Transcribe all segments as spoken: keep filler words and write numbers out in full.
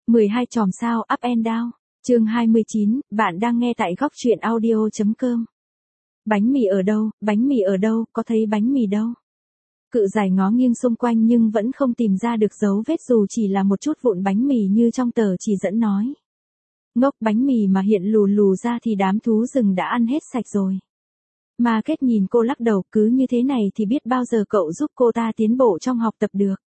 mười hai chòm sao up and down, chương hai mươi chín, bạn đang nghe tại góc truyện audio chấm com. Bánh mì ở đâu, bánh mì ở đâu, có thấy bánh mì đâu. Cự giải ngó nghiêng xung quanh nhưng vẫn không tìm ra được dấu vết dù chỉ là một chút vụn bánh mì như trong tờ chỉ dẫn nói. Ngốc, bánh mì mà hiện lù lù ra thì đám thú rừng đã ăn hết sạch rồi. Mà Kết nhìn cô lắc đầu, cứ như thế này thì biết bao giờ cậu giúp cô ta tiến bộ trong học tập được.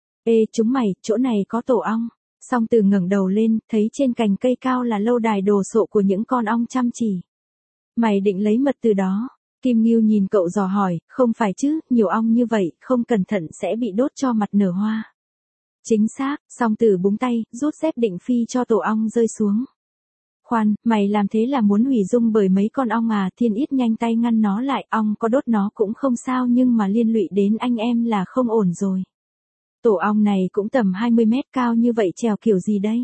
Ê chúng mày, chỗ này có tổ ong. Song Từ ngẩng đầu lên, thấy trên cành cây cao là lâu đài đồ sộ của những con ong chăm chỉ. Mày định lấy mật từ đó? Kim Ngưu nhìn cậu dò hỏi, không phải chứ, nhiều ong như vậy, không cẩn thận sẽ bị đốt cho mặt nở hoa. Chính xác, Song Từ búng tay, rút dép định phi cho tổ ong rơi xuống. Khoan, mày làm thế là muốn hủy dung bởi mấy con ong à? Thiên Ít nhanh tay ngăn nó lại, ong có đốt nó cũng không sao nhưng mà liên lụy đến anh em là không ổn rồi. Tổ ong này cũng tầm hai mươi mét cao như vậy trèo kiểu gì đây?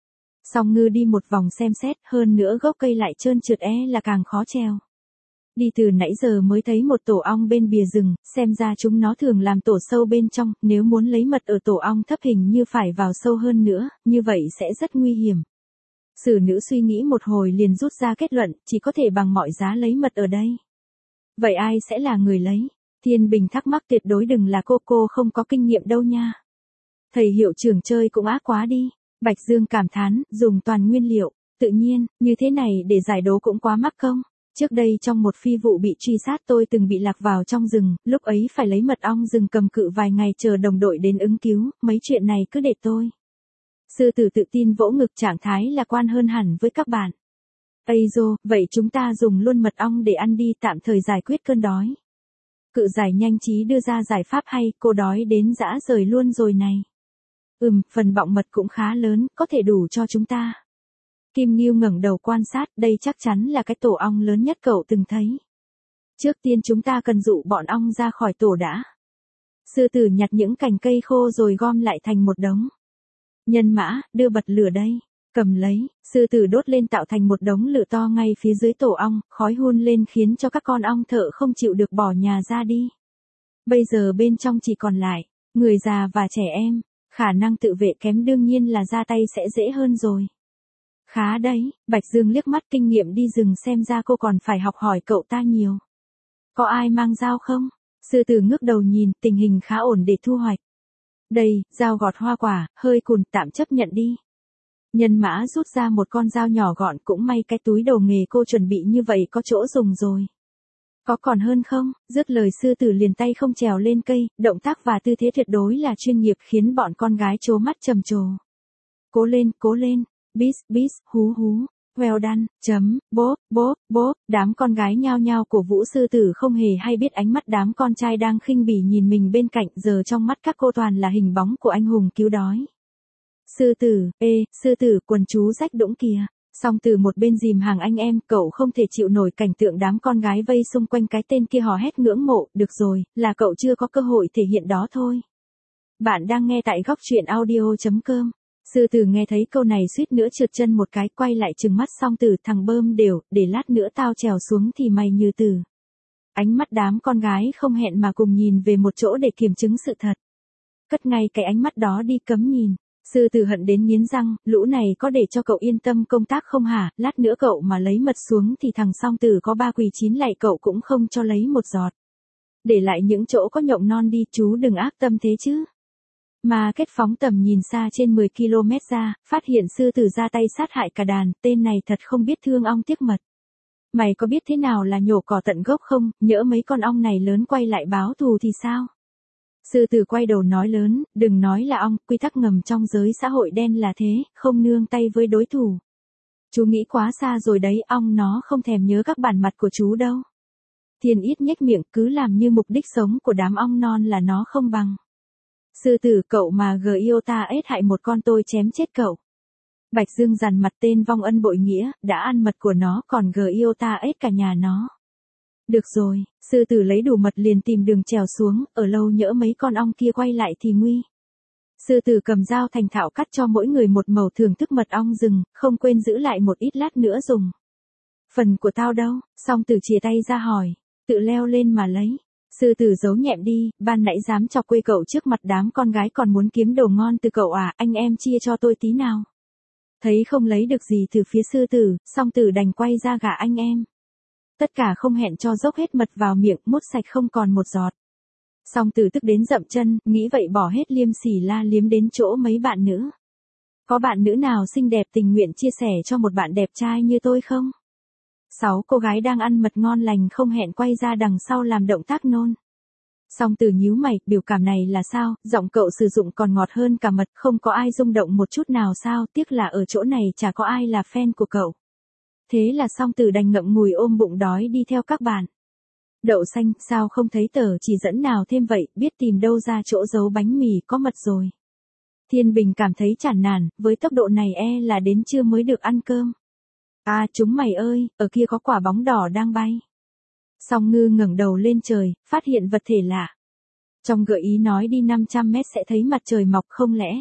Song Ngư đi một vòng xem xét, hơn nữa gốc cây lại trơn trượt é là càng khó trèo. Đi từ nãy giờ mới thấy một tổ ong bên bìa rừng, xem ra chúng nó thường làm tổ sâu bên trong, nếu muốn lấy mật ở tổ ong thấp hình như phải vào sâu hơn nữa, như vậy sẽ rất nguy hiểm. Sử nữ suy nghĩ một hồi liền rút ra kết luận, chỉ có thể bằng mọi giá lấy mật ở đây. Vậy ai sẽ là người lấy? Thiên Bình thắc mắc, tuyệt đối đừng là cô, cô không có kinh nghiệm đâu nha. Thầy hiệu trưởng chơi cũng ác quá đi. Bạch Dương cảm thán, dùng toàn nguyên liệu, tự nhiên, như thế này để giải đố cũng quá mắc công. Trước đây trong một phi vụ bị truy sát tôi từng bị lạc vào trong rừng, lúc ấy phải lấy mật ong rừng cầm cự vài ngày chờ đồng đội đến ứng cứu, mấy chuyện này cứ để tôi. Sư tử tự tin vỗ ngực, trạng thái lạc quan hơn hẳn với các bạn. Ây dô, vậy chúng ta dùng luôn mật ong để ăn đi, tạm thời giải quyết cơn đói. Cự giải nhanh trí đưa ra giải pháp hay, cô đói đến dã rời luôn rồi này. Ừm, phần bọng mật cũng khá lớn, có thể đủ cho chúng ta. Kim Ngưu ngẩng đầu quan sát, đây chắc chắn là cái tổ ong lớn nhất cậu từng thấy. Trước tiên chúng ta cần dụ bọn ong ra khỏi tổ đã. Sư tử nhặt những cành cây khô rồi gom lại thành một đống. Nhân Mã, đưa bật lửa đây. Cầm lấy, sư tử đốt lên tạo thành một đống lửa to ngay phía dưới tổ ong, khói hun lên khiến cho các con ong thợ không chịu được bỏ nhà ra đi. Bây giờ bên trong chỉ còn lại người già và trẻ em, khả năng tự vệ kém đương nhiên là ra tay sẽ dễ hơn rồi. Khá đấy, Bạch Dương liếc mắt, kinh nghiệm đi rừng xem ra cô còn phải học hỏi cậu ta nhiều. Có ai mang dao không? Sư tử ngước đầu nhìn, tình hình khá ổn để thu hoạch. Đây, dao gọt hoa quả, hơi cùn, tạm chấp nhận đi. Nhân Mã rút ra một con dao nhỏ gọn, cũng may cái túi đồ nghề cô chuẩn bị như vậy có chỗ dùng rồi. Có còn hơn không? Dứt lời sư tử liền tay không trèo lên cây, động tác và tư thế tuyệt đối là chuyên nghiệp khiến bọn con gái trố mắt trầm trồ. Cố lên, cố lên, bis, bis, hú hú, well done, chấm, bốp, bốp, bốp, đám con gái nhao nhao cổ vũ sư tử không hề hay biết ánh mắt đám con trai đang khinh bỉ nhìn mình bên cạnh, giờ trong mắt các cô toàn là hình bóng của anh hùng cứu đói. Sư tử, ê, sư tử, quần chú rách đũng kìa. Song Từ một bên dìm hàng anh em, cậu không thể chịu nổi cảnh tượng đám con gái vây xung quanh cái tên kia hò hét ngưỡng mộ, được rồi, là cậu chưa có cơ hội thể hiện đó thôi. Bạn đang nghe tại góc truyện audio chấm com. Sư tử nghe thấy câu này suýt nữa trượt chân một cái, quay lại trừng mắt Song Từ, thằng bơm đều, để lát nữa tao trèo xuống thì mày như tử. Ánh mắt đám con gái không hẹn mà cùng nhìn về một chỗ để kiểm chứng sự thật. Cất ngay cái ánh mắt đó đi, cấm nhìn. Sư tử hận đến nghiến răng, lũ này có để cho cậu yên tâm công tác không hả? Lát nữa cậu mà lấy mật xuống thì thằng Song Tử có ba quỳ chín lạy cậu cũng không cho lấy một giọt. Để lại những chỗ có nhộng non đi, chú đừng ác tâm thế chứ. Mà Kết phóng tầm nhìn xa trên mười ki lô mét ra, phát hiện sư tử ra tay sát hại cả đàn, tên này thật không biết thương ong tiếc mật. Mày có biết thế nào là nhổ cỏ tận gốc không? Nhỡ mấy con ong này lớn quay lại báo thù thì sao? Sư tử quay đầu nói lớn, đừng nói là ong, quy tắc ngầm trong giới xã hội đen là thế, không nương tay với đối thủ. Chú nghĩ quá xa rồi đấy, ong nó không thèm nhớ các bản mặt của chú đâu. Thiên Ít nhếch miệng, cứ làm như mục đích sống của đám ong non là nó không bằng. Sư tử, cậu mà gờ yêu ta ết hại một con tôi chém chết cậu. Bạch Dương dằn mặt, tên vong ân bội nghĩa, đã ăn mật của nó còn gờ yêu ta ết cả nhà nó. Được rồi, sư tử lấy đủ mật liền tìm đường trèo xuống, ở lâu nhỡ mấy con ong kia quay lại thì nguy. Sư tử cầm dao thành thạo cắt cho mỗi người một mẩu thưởng thức mật ong rừng, không quên giữ lại một ít lát nữa dùng. Phần của tao đâu? Song Tử chìa tay ra hỏi, tự leo lên mà lấy. Sư tử giấu nhẹm đi, ban nãy dám chọc quê cậu trước mặt đám con gái còn muốn kiếm đồ ngon từ cậu à, anh em chia cho tôi tí nào. Thấy không lấy được gì từ phía sư tử, song tử đành quay ra gả anh em. Tất cả không hẹn cho dốc hết mật vào miệng, mút sạch không còn một giọt. Song tử tức đến dậm chân, nghĩ vậy bỏ hết liêm sỉ la liếm đến chỗ mấy bạn nữ. Có bạn nữ nào xinh đẹp tình nguyện chia sẻ cho một bạn đẹp trai như tôi không? Sáu cô gái đang ăn mật ngon lành không hẹn quay ra đằng sau làm động tác nôn. Song tử nhíu mày, biểu cảm này là sao, giọng cậu sử dụng còn ngọt hơn cả mật, không có ai rung động một chút nào sao, tiếc là ở chỗ này chả có ai là fan của cậu. Thế là song tử đành ngậm ngùi ôm bụng đói đi theo các bạn. Đậu xanh, sao không thấy tờ chỉ dẫn nào thêm vậy, biết tìm đâu ra chỗ giấu bánh mì có mật rồi. Thiên Bình cảm thấy chán nản, với tốc độ này e là đến trưa mới được ăn cơm. À chúng mày ơi, ở kia có quả bóng đỏ đang bay. Song Ngư ngẩng đầu lên trời, phát hiện vật thể lạ. Trong gợi ý nói đi năm trăm mét sẽ thấy mặt trời mọc không lẽ.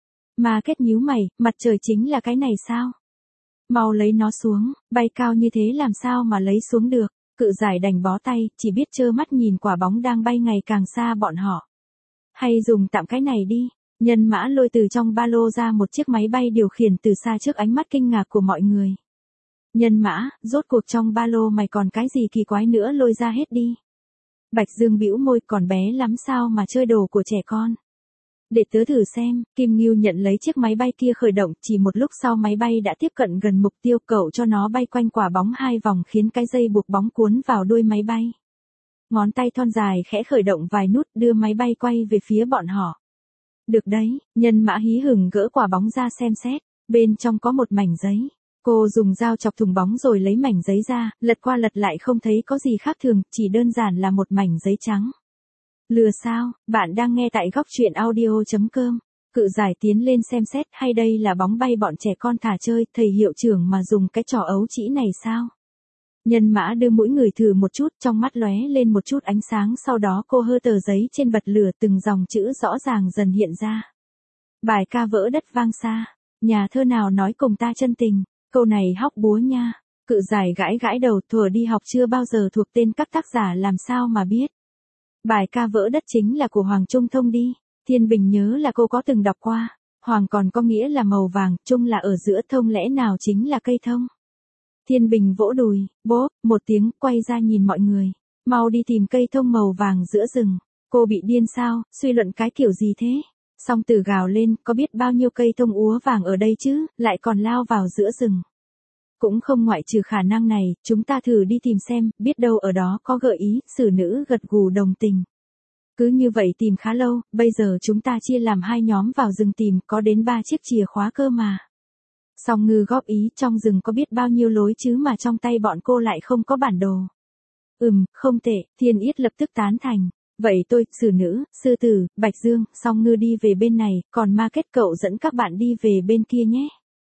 Mà kết nhíu mày, mặt trời chính là cái này sao? Mau lấy nó xuống, bay cao như thế làm sao mà lấy xuống được. Cự giải đành bó tay, chỉ biết trơ mắt nhìn quả bóng đang bay ngày càng xa bọn họ. Hay dùng tạm cái này đi. Nhân Mã lôi từ trong ba lô ra một chiếc máy bay điều khiển từ xa trước ánh mắt kinh ngạc của mọi người. Nhân Mã, rốt cuộc trong ba lô mày còn cái gì kỳ quái nữa lôi ra hết đi. Bạch Dương bĩu môi, còn bé lắm sao mà chơi đồ của trẻ con. Để tớ thử xem, Kim Ngưu nhận lấy chiếc máy bay kia khởi động, chỉ một lúc sau máy bay đã tiếp cận gần mục tiêu, cậu cho nó bay quanh quả bóng hai vòng khiến cái dây buộc bóng cuốn vào đuôi máy bay. Ngón tay thon dài khẽ khởi động vài nút đưa máy bay quay về phía bọn họ. Được đấy, Nhân Mã hí hửng gỡ quả bóng ra xem xét, bên trong có một mảnh giấy. Cô dùng dao chọc thùng bóng rồi lấy mảnh giấy ra, lật qua lật lại không thấy có gì khác thường, chỉ đơn giản là một mảnh giấy trắng. Lừa sao, bạn đang nghe tại góc truyện audio chấm com. Cự giải tiến lên xem xét, hay đây là bóng bay bọn trẻ con thả chơi, thầy hiệu trưởng mà dùng cái trò ấu trĩ này sao? Nhân Mã đưa mỗi người thử một chút, trong mắt lóe lên một chút ánh sáng, sau đó cô hơ tờ giấy trên bật lửa, từng dòng chữ rõ ràng dần hiện ra. Bài ca vỡ đất vang xa, nhà thơ nào nói cùng ta chân tình, câu này hóc búa nha. Cự giải gãi gãi đầu, thuở đi học chưa bao giờ thuộc tên các tác giả làm sao mà biết. Bài ca vỡ đất chính là của Hoàng Trung Thông đi. Thiên Bình nhớ là cô có từng đọc qua. Hoàng còn có nghĩa là màu vàng, Trung là ở giữa, thông lẽ nào chính là cây thông. Thiên Bình vỗ đùi, bốp, một tiếng, quay ra nhìn mọi người. Mau đi tìm cây thông màu vàng giữa rừng. Cô bị điên sao, suy luận cái kiểu gì thế? Song Tử gào lên, có biết bao nhiêu cây thông úa vàng ở đây chứ, lại còn lao vào giữa rừng. Cũng không ngoại trừ khả năng này, chúng ta thử đi tìm xem, biết đâu ở đó có gợi ý, xử nữ gật gù đồng tình. Cứ như vậy tìm khá lâu, bây giờ chúng ta chia làm hai nhóm vào rừng tìm, có đến ba chiếc chìa khóa cơ mà. Song Ngư góp ý, trong rừng có biết bao nhiêu lối chứ mà trong tay bọn cô lại không có bản đồ. Ừm, không tệ, Thiên Yết lập tức tán thành. Vậy tôi, xử nữ, sư tử, Bạch Dương, Song Ngư đi về bên này, còn ma kết cậu dẫn các bạn đi về bên kia nhé.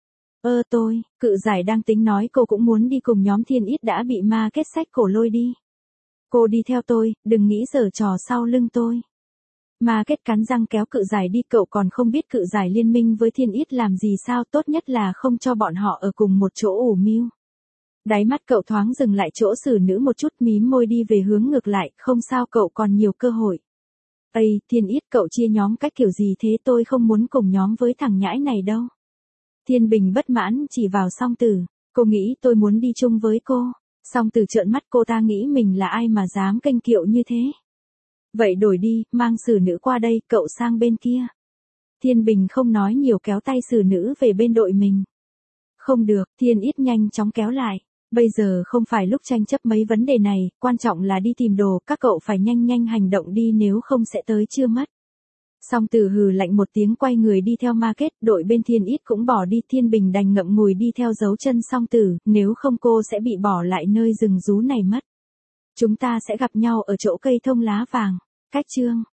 Ơ tôi, cự giải đang tính nói cô cũng muốn đi cùng nhóm Thiên Yết đã bị ma kết sách cổ lôi đi. Cô đi theo tôi, đừng nghĩ giở trò sau lưng tôi. Ma kết cắn răng kéo cự giải đi, cậu còn không biết cự giải liên minh với Thiên Yết làm gì sao, tốt nhất là không cho bọn họ ở cùng một chỗ ủ mưu. Đáy mắt cậu thoáng dừng lại chỗ xử nữ một chút, mím môi đi về hướng ngược lại, không sao, cậu còn nhiều cơ hội. Ây, Thiên Yết, cậu chia nhóm cách kiểu gì thế, tôi không muốn cùng nhóm với thằng nhãi này đâu. Thiên Bình bất mãn chỉ vào Song Tử, cô nghĩ tôi muốn đi chung với cô. Song Tử trợn mắt, cô ta nghĩ mình là ai mà dám kênh kiệu như thế. Vậy đổi đi, mang xử nữ qua đây, cậu sang bên kia. Thiên Bình không nói nhiều kéo tay xử nữ về bên đội mình. Không được, Thiên Yết nhanh chóng kéo lại. Bây giờ không phải lúc tranh chấp mấy vấn đề này, quan trọng là đi tìm đồ, các cậu phải nhanh nhanh hành động đi nếu không sẽ tới chưa mất. Song Tử hừ lạnh một tiếng quay người đi theo ma kết, đội bên Thiên Yết cũng bỏ đi, Thiên Bình đành ngậm ngùi đi theo dấu chân Song Tử, nếu không cô sẽ bị bỏ lại nơi rừng rú này mất. Chúng ta sẽ gặp nhau ở chỗ cây thông lá vàng. Cách chương